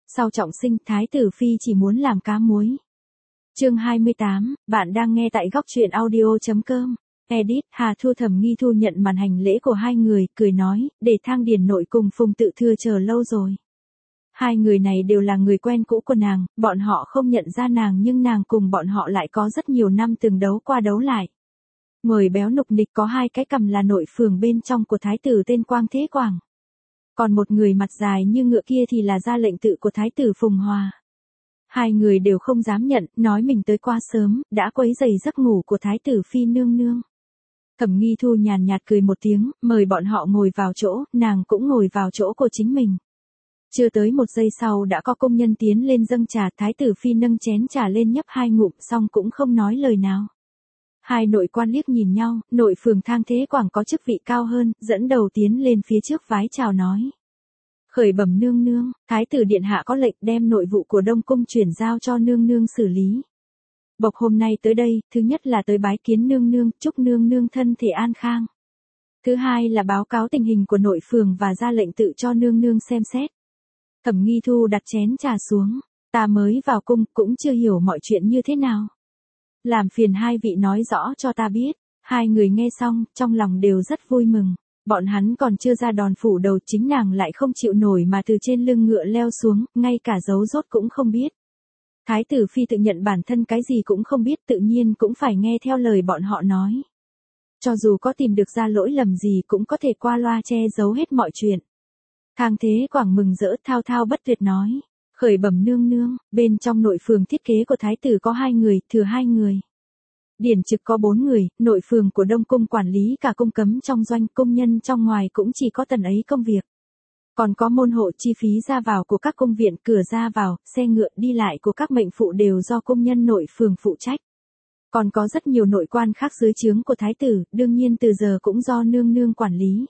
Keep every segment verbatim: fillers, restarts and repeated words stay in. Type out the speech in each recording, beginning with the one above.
Sau trọng sinh, Thái tử Phi chỉ muốn làm cá muối. Chương hai mươi tám, bạn đang nghe tại góc truyện audio.com. Edit, Hà Thu Thẩm Nghi Thu nhận màn hành lễ của hai người, cười nói, để Thang Điền Nội cùng Phùng Tự Thừa chờ lâu rồi. Hai người này đều là người quen cũ của nàng, bọn họ không nhận ra nàng nhưng nàng cùng bọn họ lại có rất nhiều năm từng đấu qua đấu lại. Người béo nục nịch có hai cái cằm là nội phường bên trong của thái tử tên Quang Thế Quảng. Còn một người mặt dài như ngựa kia thì là gia lệnh tự của thái tử Phùng Hòa. Hai người đều không dám nhận, nói mình tới quá sớm, đã quấy rầy giấc ngủ của thái tử Phi nương nương. Thẩm Nghi Thu nhàn nhạt cười một tiếng, mời bọn họ ngồi vào chỗ, nàng cũng ngồi vào chỗ của chính mình. Chưa tới một giây sau đã có công nhân tiến lên dâng trà, thái tử Phi nâng chén trà lên nhấp hai ngụm xong cũng không nói lời nào. Hai nội quan liếc nhìn nhau, nội phường Thang Thế Quảng có chức vị cao hơn, dẫn đầu tiến lên phía trước vái chào nói. Khởi bẩm nương nương, thái tử điện hạ có lệnh đem nội vụ của Đông Cung chuyển giao cho nương nương xử lý. Bộc hôm nay tới đây, thứ nhất là tới bái kiến nương nương, chúc nương nương thân thể an khang. Thứ hai là báo cáo tình hình của nội phường và ra lệnh tự cho nương nương xem xét. Thẩm Nghi Thu đặt chén trà xuống, ta mới vào cung cũng chưa hiểu mọi chuyện như thế nào. Làm phiền hai vị nói rõ cho ta biết. Hai người nghe xong, trong lòng đều rất vui mừng. Bọn hắn còn chưa ra đòn phủ đầu, chính nàng lại không chịu nổi mà từ trên lưng ngựa leo xuống, ngay cả dấu rốt cũng không biết. Thái tử Phi tự nhận bản thân cái gì cũng không biết, tự nhiên cũng phải nghe theo lời bọn họ nói. Cho dù có tìm được ra lỗi lầm gì cũng có thể qua loa che giấu hết mọi chuyện. Thang Thế Quảng mừng rỡ thao thao bất tuyệt nói. Khởi bẩm nương nương, bên trong nội phường thiết kế của thái tử có hai người, thừa hai người. Điển trực có bốn người, nội phường của Đông Cung quản lý cả cung cấm trong doanh, công nhân trong ngoài cũng chỉ có tần ấy công việc. Còn có môn hộ chi phí ra vào của các cung viện, cửa ra vào, xe ngựa đi lại của các mệnh phụ đều do công nhân nội phường phụ trách. Còn có rất nhiều nội quan khác dưới trướng của thái tử, đương nhiên từ giờ cũng do nương nương quản lý.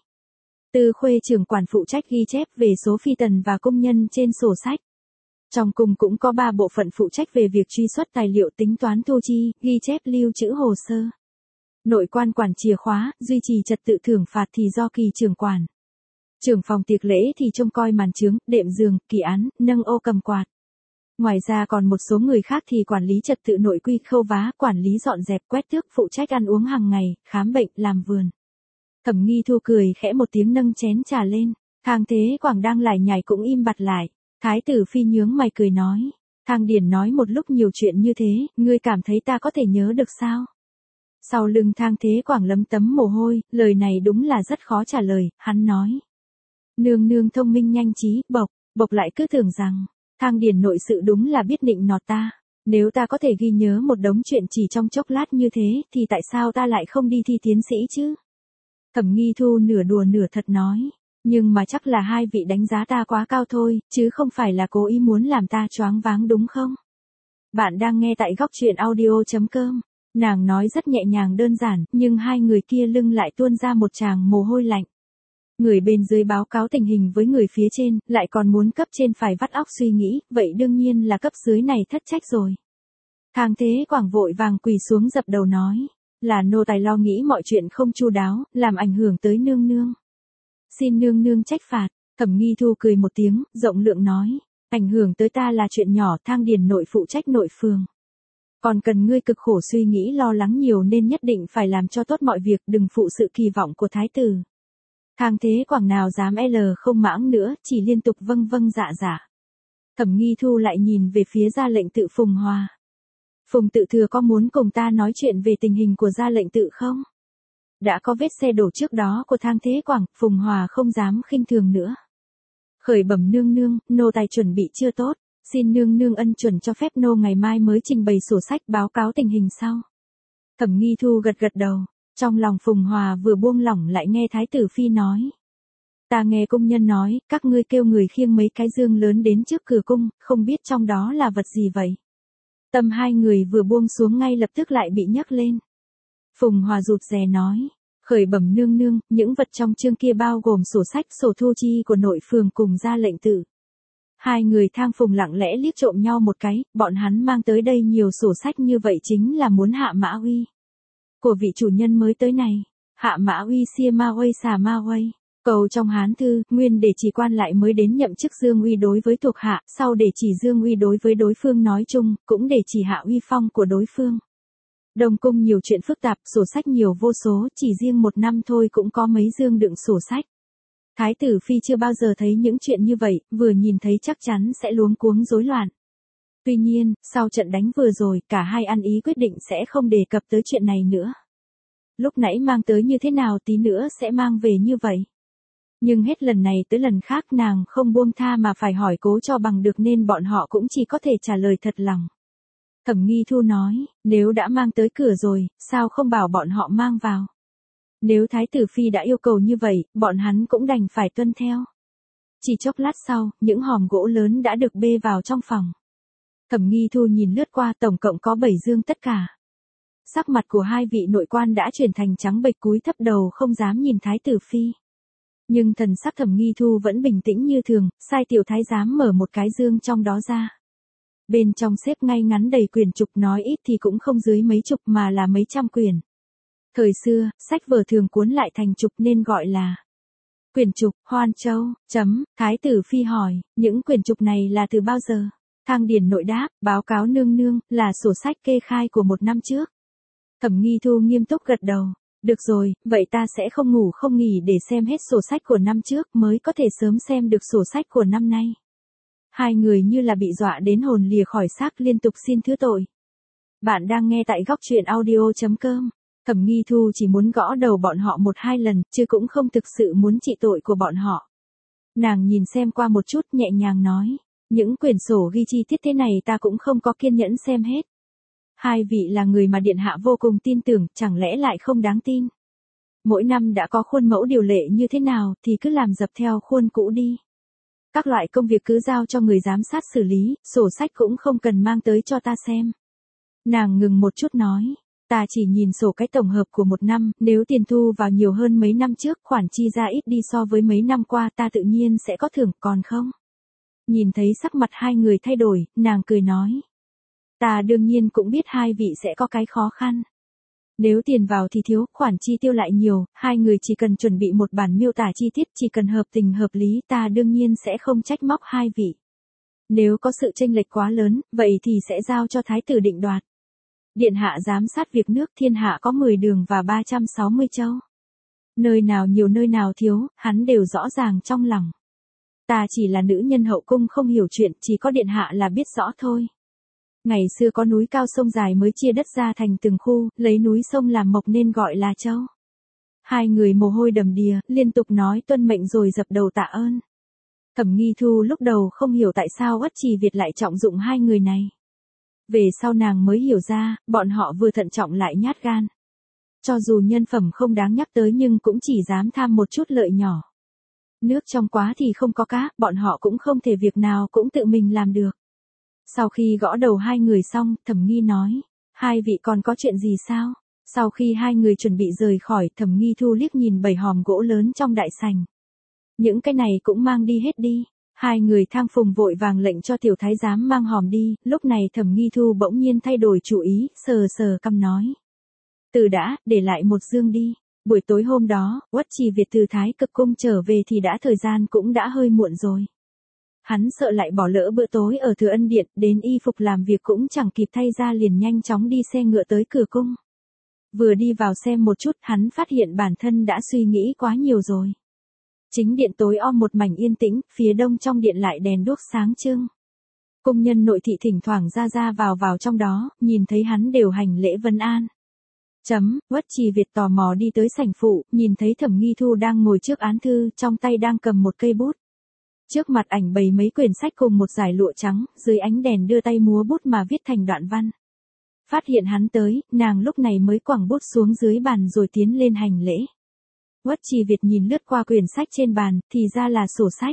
Tư Khuê trưởng quản phụ trách ghi chép về số phi tần và công nhân trên sổ sách. Trong cung cũng có ba bộ phận phụ trách về việc truy xuất tài liệu, tính toán thu chi, ghi chép lưu trữ hồ sơ. Nội quan quản chìa khóa, duy trì trật tự thưởng phạt thì do kỳ trưởng quản. Trưởng phòng tiệc lễ thì trông coi màn chướng, đệm giường, kỳ án, nâng ô cầm quạt. Ngoài ra còn một số người khác thì quản lý trật tự nội quy, khâu vá, quản lý dọn dẹp, quét tước, phụ trách ăn uống hàng ngày, khám bệnh, làm vườn. Thẩm Nghi Thu cười khẽ một tiếng nâng chén trà lên. Thang Thế Quảng đang lải nhải cũng im bặt lại. Thái tử Phi nhướng mày cười nói. Thang Điền nói một lúc nhiều chuyện như thế, ngươi cảm thấy ta có thể nhớ được sao? Sau lưng Thang Thế Quảng lấm tấm mồ hôi, lời này đúng là rất khó trả lời, hắn nói. Nương nương thông minh nhanh trí, bộc, bộc lại cứ tưởng rằng, Thang Điền nội sự đúng là biết nịnh nọt ta. Nếu ta có thể ghi nhớ một đống chuyện chỉ trong chốc lát như thế, thì tại sao ta lại không đi thi tiến sĩ chứ? Thẩm Nghi Thu nửa đùa nửa thật nói. Nhưng mà chắc là hai vị đánh giá ta quá cao thôi, chứ không phải là cố ý muốn làm ta choáng váng đúng không? Bạn đang nghe tại góc truyện audio.com. Nàng nói rất nhẹ nhàng đơn giản, nhưng hai người kia lưng lại tuôn ra một tràng mồ hôi lạnh. Người bên dưới báo cáo tình hình với người phía trên, lại còn muốn cấp trên phải vắt óc suy nghĩ, vậy đương nhiên là cấp dưới này thất trách rồi. Thang Thế Quảng vội vàng quỳ xuống dập đầu nói, là nô tài lo nghĩ mọi chuyện không chu đáo, làm ảnh hưởng tới nương nương. Xin nương nương trách phạt. Thẩm Nghi Thu cười một tiếng, rộng lượng nói, ảnh hưởng tới ta là chuyện nhỏ, Thang Điền nội phụ trách nội phường. Còn cần ngươi cực khổ suy nghĩ lo lắng nhiều nên nhất định phải làm cho tốt mọi việc, đừng phụ sự kỳ vọng của thái tử. Thang Thế Quảng nào dám l không mãng nữa, chỉ liên tục vâng vâng dạ dạ. Thẩm Nghi Thu lại nhìn về phía gia lệnh tự Phùng Hòa. Phùng Tự Thừa có muốn cùng ta nói chuyện về tình hình của gia lệnh tự không? Đã có vết xe đổ trước đó của Thang Thế Quảng, Phùng Hòa không dám khinh thường nữa. Khởi bẩm nương nương, nô tài chuẩn bị chưa tốt, xin nương nương ân chuẩn cho phép nô ngày mai mới trình bày sổ sách báo cáo tình hình sau. Thẩm Nghi Thu gật gật đầu, trong lòng Phùng Hòa vừa buông lỏng lại nghe Thái tử Phi nói. Ta nghe công nhân nói, các ngươi kêu người khiêng mấy cái dương lớn đến trước cửa cung, không biết trong đó là vật gì vậy. Tâm hai người vừa buông xuống ngay lập tức lại bị nhấc lên. Phùng Hòa rụt rè nói, khởi bẩm nương nương, những vật trong chương kia bao gồm sổ sách, sổ thu chi của nội phường cùng ra lệnh tử. Hai người Thang Phùng lặng lẽ liếc trộm nhau một cái, bọn hắn mang tới đây nhiều sổ sách như vậy chính là muốn hạ mã uy của vị chủ nhân mới tới này. Hạ mã uy xia ma uây xà ma uây. Cầu trong Hán thư, nguyên để chỉ quan lại mới đến nhậm chức dương uy đối với thuộc hạ, sau để chỉ dương uy đối với đối phương nói chung, cũng để chỉ hạ uy phong của đối phương. Đông cung nhiều chuyện phức tạp, sổ sách nhiều vô số, chỉ riêng một năm thôi cũng có mấy dương đựng sổ sách. Thái tử phi chưa bao giờ thấy những chuyện như vậy, vừa nhìn thấy chắc chắn sẽ luống cuống rối loạn. Tuy nhiên, sau trận đánh vừa rồi, cả hai ăn ý quyết định sẽ không đề cập tới chuyện này nữa. Lúc nãy mang tới như thế nào tí nữa sẽ mang về như vậy. Nhưng hết lần này tới lần khác nàng không buông tha mà phải hỏi cố cho bằng được nên bọn họ cũng chỉ có thể trả lời thật lòng. Thẩm Nghi Thu nói, nếu đã mang tới cửa rồi, sao không bảo bọn họ mang vào. Nếu Thái tử Phi đã yêu cầu như vậy, bọn hắn cũng đành phải tuân theo. Chỉ chốc lát sau, những hòm gỗ lớn đã được bê vào trong phòng. Thẩm Nghi Thu nhìn lướt qua tổng cộng có bảy dương tất cả. Sắc mặt của hai vị nội quan đã chuyển thành trắng bệch cúi thấp đầu không dám nhìn Thái tử Phi. Nhưng thần sắc Thẩm Nghi Thu vẫn bình tĩnh như thường, sai tiểu thái giám mở một cái dương trong đó ra. Bên trong xếp ngay ngắn đầy quyển trục, nói ít thì cũng không dưới mấy chục mà là mấy trăm quyển. Thời xưa, sách vở thường cuốn lại thành trục nên gọi là quyển trục. Hoan Châu, chấm, Thái tử Phi hỏi, những quyển trục này là từ bao giờ? Thang Điền nội đáp, báo cáo nương nương, là sổ sách kê khai của một năm trước. Thẩm Nghi Thu nghiêm túc gật đầu. Được rồi, vậy ta sẽ không ngủ không nghỉ để xem hết sổ sách của năm trước mới có thể sớm xem được sổ sách của năm nay. Hai người như là bị dọa đến hồn lìa khỏi xác liên tục xin thứ tội. Bạn đang nghe tại góc truyện audio chấm com. Thẩm Nghi Thu chỉ muốn gõ đầu bọn họ một hai lần, chứ cũng không thực sự muốn trị tội của bọn họ. Nàng nhìn xem qua một chút nhẹ nhàng nói, những quyển sổ ghi chi tiết thế này ta cũng không có kiên nhẫn xem hết. Hai vị là người mà điện hạ vô cùng tin tưởng, chẳng lẽ lại không đáng tin. Mỗi năm đã có khuôn mẫu điều lệ như thế nào thì cứ làm dập theo khuôn cũ đi. Các loại công việc cứ giao cho người giám sát xử lý, sổ sách cũng không cần mang tới cho ta xem. Nàng ngừng một chút nói, ta chỉ nhìn sổ cái tổng hợp của một năm, nếu tiền thu vào nhiều hơn mấy năm trước, khoản chi ra ít đi so với mấy năm qua ta tự nhiên sẽ có thưởng, còn không. Nhìn thấy sắc mặt hai người thay đổi, nàng cười nói. Ta đương nhiên cũng biết hai vị sẽ có cái khó khăn. Nếu tiền vào thì thiếu, khoản chi tiêu lại nhiều, hai người chỉ cần chuẩn bị một bản miêu tả chi tiết, chỉ cần hợp tình hợp lý, ta đương nhiên sẽ không trách móc hai vị. Nếu có sự chênh lệch quá lớn, vậy thì sẽ giao cho thái tử định đoạt. Điện hạ giám sát việc nước, thiên hạ có mười đường và ba trăm sáu mươi châu. Nơi nào nhiều nơi nào thiếu, hắn đều rõ ràng trong lòng. Ta chỉ là nữ nhân hậu cung không hiểu chuyện, chỉ có điện hạ là biết rõ thôi. Ngày xưa có núi cao sông dài mới chia đất ra thành từng khu, lấy núi sông làm mộc nên gọi là châu. Hai người mồ hôi đầm đìa, liên tục nói tuân mệnh rồi dập đầu tạ ơn. Thẩm Nghi Thu lúc đầu không hiểu tại sao Uất Trì Việt lại trọng dụng hai người này. Về sau nàng mới hiểu ra, bọn họ vừa thận trọng lại nhát gan. Cho dù nhân phẩm không đáng nhắc tới nhưng cũng chỉ dám tham một chút lợi nhỏ. Nước trong quá thì không có cá, bọn họ cũng không thể việc nào cũng tự mình làm được. Sau khi gõ đầu hai người xong, Thẩm Nghi nói, hai vị còn có chuyện gì sao? Sau khi hai người chuẩn bị rời khỏi, Thẩm Nghi Thu liếc nhìn bảy hòm gỗ lớn trong đại sảnh. Những cái này cũng mang đi hết đi. Hai người thang phùng vội vàng lệnh cho tiểu thái giám mang hòm đi, lúc này Thẩm Nghi Thu bỗng nhiên thay đổi chủ ý, sờ sờ cằm nói. Từ đã, để lại một dương đi. Buổi tối hôm đó, Uất Trì Việt từ Thái Cực Cung trở về thì đã thời gian cũng đã hơi muộn rồi. Hắn sợ lại bỏ lỡ bữa tối ở Thừa Ân Điện, đến y phục làm việc cũng chẳng kịp thay ra liền nhanh chóng đi xe ngựa tới cửa cung. Vừa đi vào xem một chút, hắn phát hiện bản thân đã suy nghĩ quá nhiều rồi. Chính điện tối om một mảnh yên tĩnh, phía đông trong điện lại đèn đuốc sáng trưng. Cung nhân nội thị thỉnh thoảng ra ra vào vào trong đó, nhìn thấy hắn đều hành lễ vân an. Chấm, Uất Trì Việt tò mò đi tới sảnh phụ, nhìn thấy Thẩm Nghi Thu đang ngồi trước án thư, trong tay đang cầm một cây bút. Trước mặt ảnh bày mấy quyển sách cùng một dải lụa trắng, dưới ánh đèn đưa tay múa bút mà viết thành đoạn văn. Phát hiện hắn tới, nàng lúc này mới quẳng bút xuống dưới bàn rồi tiến lên hành lễ. Uất Trì Việt nhìn lướt qua quyển sách trên bàn, thì ra là sổ sách.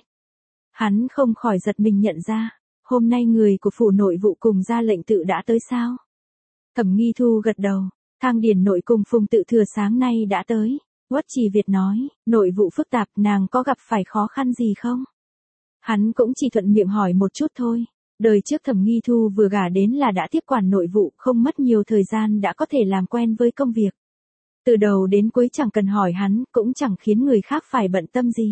Hắn không khỏi giật mình nhận ra, hôm nay người của phủ nội vụ cùng ra lệnh tự đã tới sao? Thẩm Nghi Thu gật đầu, Thang Điền nội cùng Phùng Tự Thừa sáng nay đã tới. Uất Trì Việt nói, nội vụ phức tạp, nàng có gặp phải khó khăn gì không? Hắn cũng chỉ thuận miệng hỏi một chút thôi. Đời trước Thẩm Nghi Thu vừa gả đến là đã tiếp quản nội vụ, không mất nhiều thời gian đã có thể làm quen với công việc. Từ đầu đến cuối chẳng cần hỏi hắn, cũng chẳng khiến người khác phải bận tâm gì.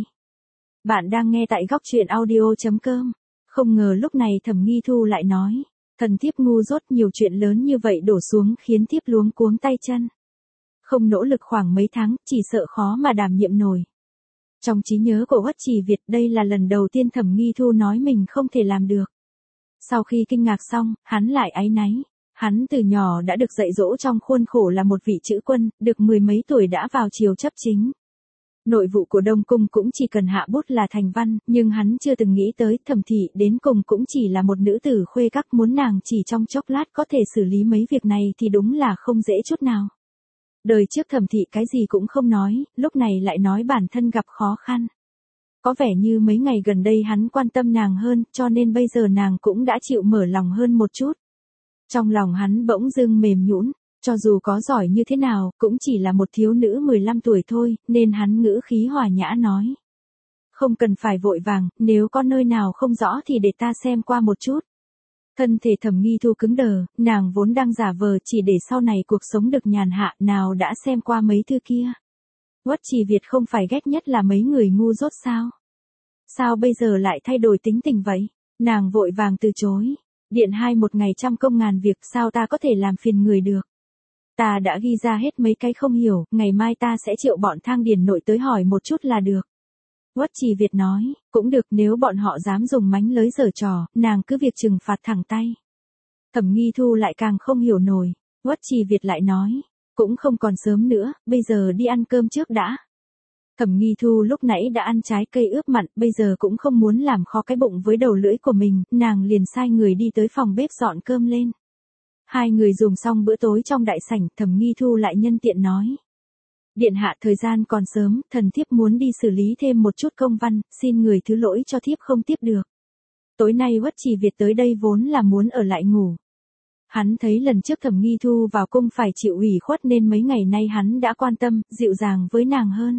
Bạn đang nghe tại góc truyện audio.com. Không ngờ lúc này Thẩm Nghi Thu lại nói, thần thiếp ngu dốt, nhiều chuyện lớn như vậy đổ xuống khiến thiếp luống cuống tay chân. Không nỗ lực khoảng mấy tháng, chỉ sợ khó mà đảm nhiệm nổi. Trong trí nhớ của Uất Trì Việt, đây là lần đầu tiên Thẩm Nghi Thu nói mình không thể làm được. Sau khi kinh ngạc xong, hắn lại áy náy. Hắn từ nhỏ đã được dạy dỗ trong khuôn khổ là một vị chữ quân, được mười mấy tuổi đã vào triều chấp chính. Nội vụ của Đông Cung cũng chỉ cần hạ bút là thành văn, nhưng hắn chưa từng nghĩ tới Thẩm thị đến cùng cũng chỉ là một nữ tử khuê các, muốn nàng chỉ trong chốc lát có thể xử lý mấy việc này thì đúng là không dễ chút nào. Đời trước Thẩm thị cái gì cũng không nói, lúc này lại nói bản thân gặp khó khăn. Có vẻ như mấy ngày gần đây hắn quan tâm nàng hơn, cho nên bây giờ nàng cũng đã chịu mở lòng hơn một chút. Trong lòng hắn bỗng dưng mềm nhũn, cho dù có giỏi như thế nào, cũng chỉ là một thiếu nữ mười lăm tuổi thôi, nên hắn ngữ khí hòa nhã nói. Không cần phải vội vàng, nếu có nơi nào không rõ thì để ta xem qua một chút. Thân thể Thẩm Nghi Thu cứng đờ, nàng vốn đang giả vờ chỉ để sau này cuộc sống được nhàn hạ, nào đã xem qua mấy thư kia. Uất Trì Việt không phải ghét nhất là mấy người ngu dốt sao? Sao bây giờ lại thay đổi tính tình vậy? Nàng vội vàng từ chối. Điện hai một ngày trăm công ngàn việc, sao ta có thể làm phiền người được? Ta đã ghi ra hết mấy cái không hiểu, ngày mai ta sẽ triệu bọn Thang Điền nội tới hỏi một chút là được. Uất Trì Việt nói, cũng được, nếu bọn họ dám dùng mánh lới giở trò, nàng cứ việc trừng phạt thẳng tay. Thẩm Nghi Thu lại càng không hiểu nổi. Uất Trì Việt lại nói, cũng không còn sớm nữa, bây giờ đi ăn cơm trước đã. Thẩm Nghi Thu lúc nãy đã ăn trái cây ướp mặn, bây giờ cũng không muốn làm khó cái bụng với đầu lưỡi của mình, nàng liền sai người đi tới phòng bếp dọn cơm lên. Hai người dùng xong bữa tối trong đại sảnh, Thẩm Nghi Thu lại nhân tiện nói. Điện hạ, thời gian còn sớm, thần thiếp muốn đi xử lý thêm một chút công văn, xin người thứ lỗi cho thiếp không tiếp được. Tối nay Uất Trì Việt tới đây vốn là muốn ở lại ngủ. Hắn thấy lần trước Thẩm Nghi Thu vào cung phải chịu ủy khuất nên mấy ngày nay hắn đã quan tâm, dịu dàng với nàng hơn.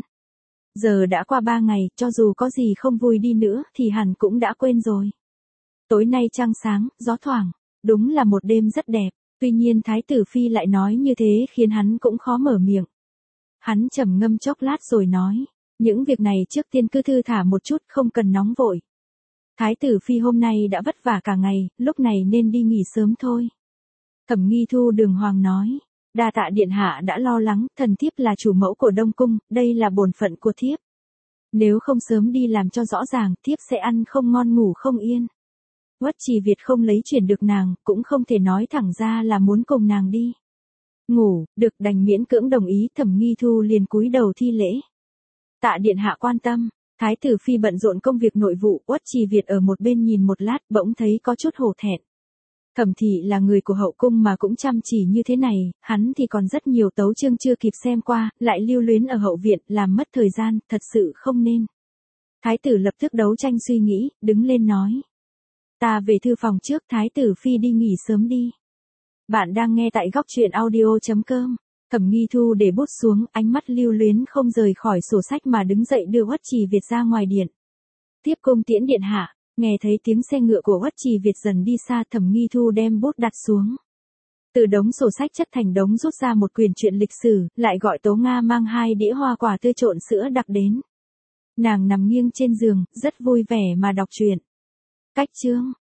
Giờ đã qua ba ngày, cho dù có gì không vui đi nữa thì hẳn cũng đã quên rồi. Tối nay trăng sáng, gió thoảng, đúng là một đêm rất đẹp, tuy nhiên Thái tử Phi lại nói như thế khiến hắn cũng khó mở miệng. Hắn trầm ngâm chốc lát rồi nói, những việc này trước tiên cứ thư thả một chút, không cần nóng vội. Thái tử Phi hôm nay đã vất vả cả ngày, lúc này nên đi nghỉ sớm thôi. Thẩm Nghi Thu đường hoàng nói, đa tạ điện hạ đã lo lắng, thần thiếp là chủ mẫu của Đông Cung, đây là bổn phận của thiếp. Nếu không sớm đi làm cho rõ ràng, thiếp sẽ ăn không ngon ngủ không yên. Uất Trì Việt không lấy chuyển được nàng, cũng không thể nói thẳng ra là muốn cùng nàng đi. Ngủ, được, đành miễn cưỡng đồng ý. Thẩm Nghi Thu liền cúi đầu thi lễ. Tạ điện hạ quan tâm. Thái tử Phi bận rộn công việc nội vụ, Uất Trì Việt ở một bên nhìn một lát, bỗng thấy có chút hổ thẹn. Thẩm thị là người của hậu cung mà cũng chăm chỉ như thế này, hắn thì còn rất nhiều tấu chương chưa kịp xem qua, lại lưu luyến ở hậu viện, làm mất thời gian, thật sự không nên. Thái tử lập tức đấu tranh suy nghĩ, đứng lên nói. Ta về thư phòng trước, Thái tử Phi đi nghỉ sớm đi. Bạn đang nghe tại góc truyện audio.com. Thẩm Nghi Thu để bút xuống, ánh mắt lưu luyến không rời khỏi sổ sách mà đứng dậy đưa Uất Trì Việt ra ngoài điện. Tiếp cung tiễn điện hạ. Nghe thấy tiếng xe ngựa của Uất Trì Việt dần đi xa, Thẩm Nghi Thu đem bút đặt xuống. Từ đống sổ sách chất thành đống rút ra một quyển truyện lịch sử, lại gọi Tố Nga mang hai đĩa hoa quả tươi trộn sữa đặc đến. Nàng nằm nghiêng trên giường, rất vui vẻ mà đọc truyện. Cách chương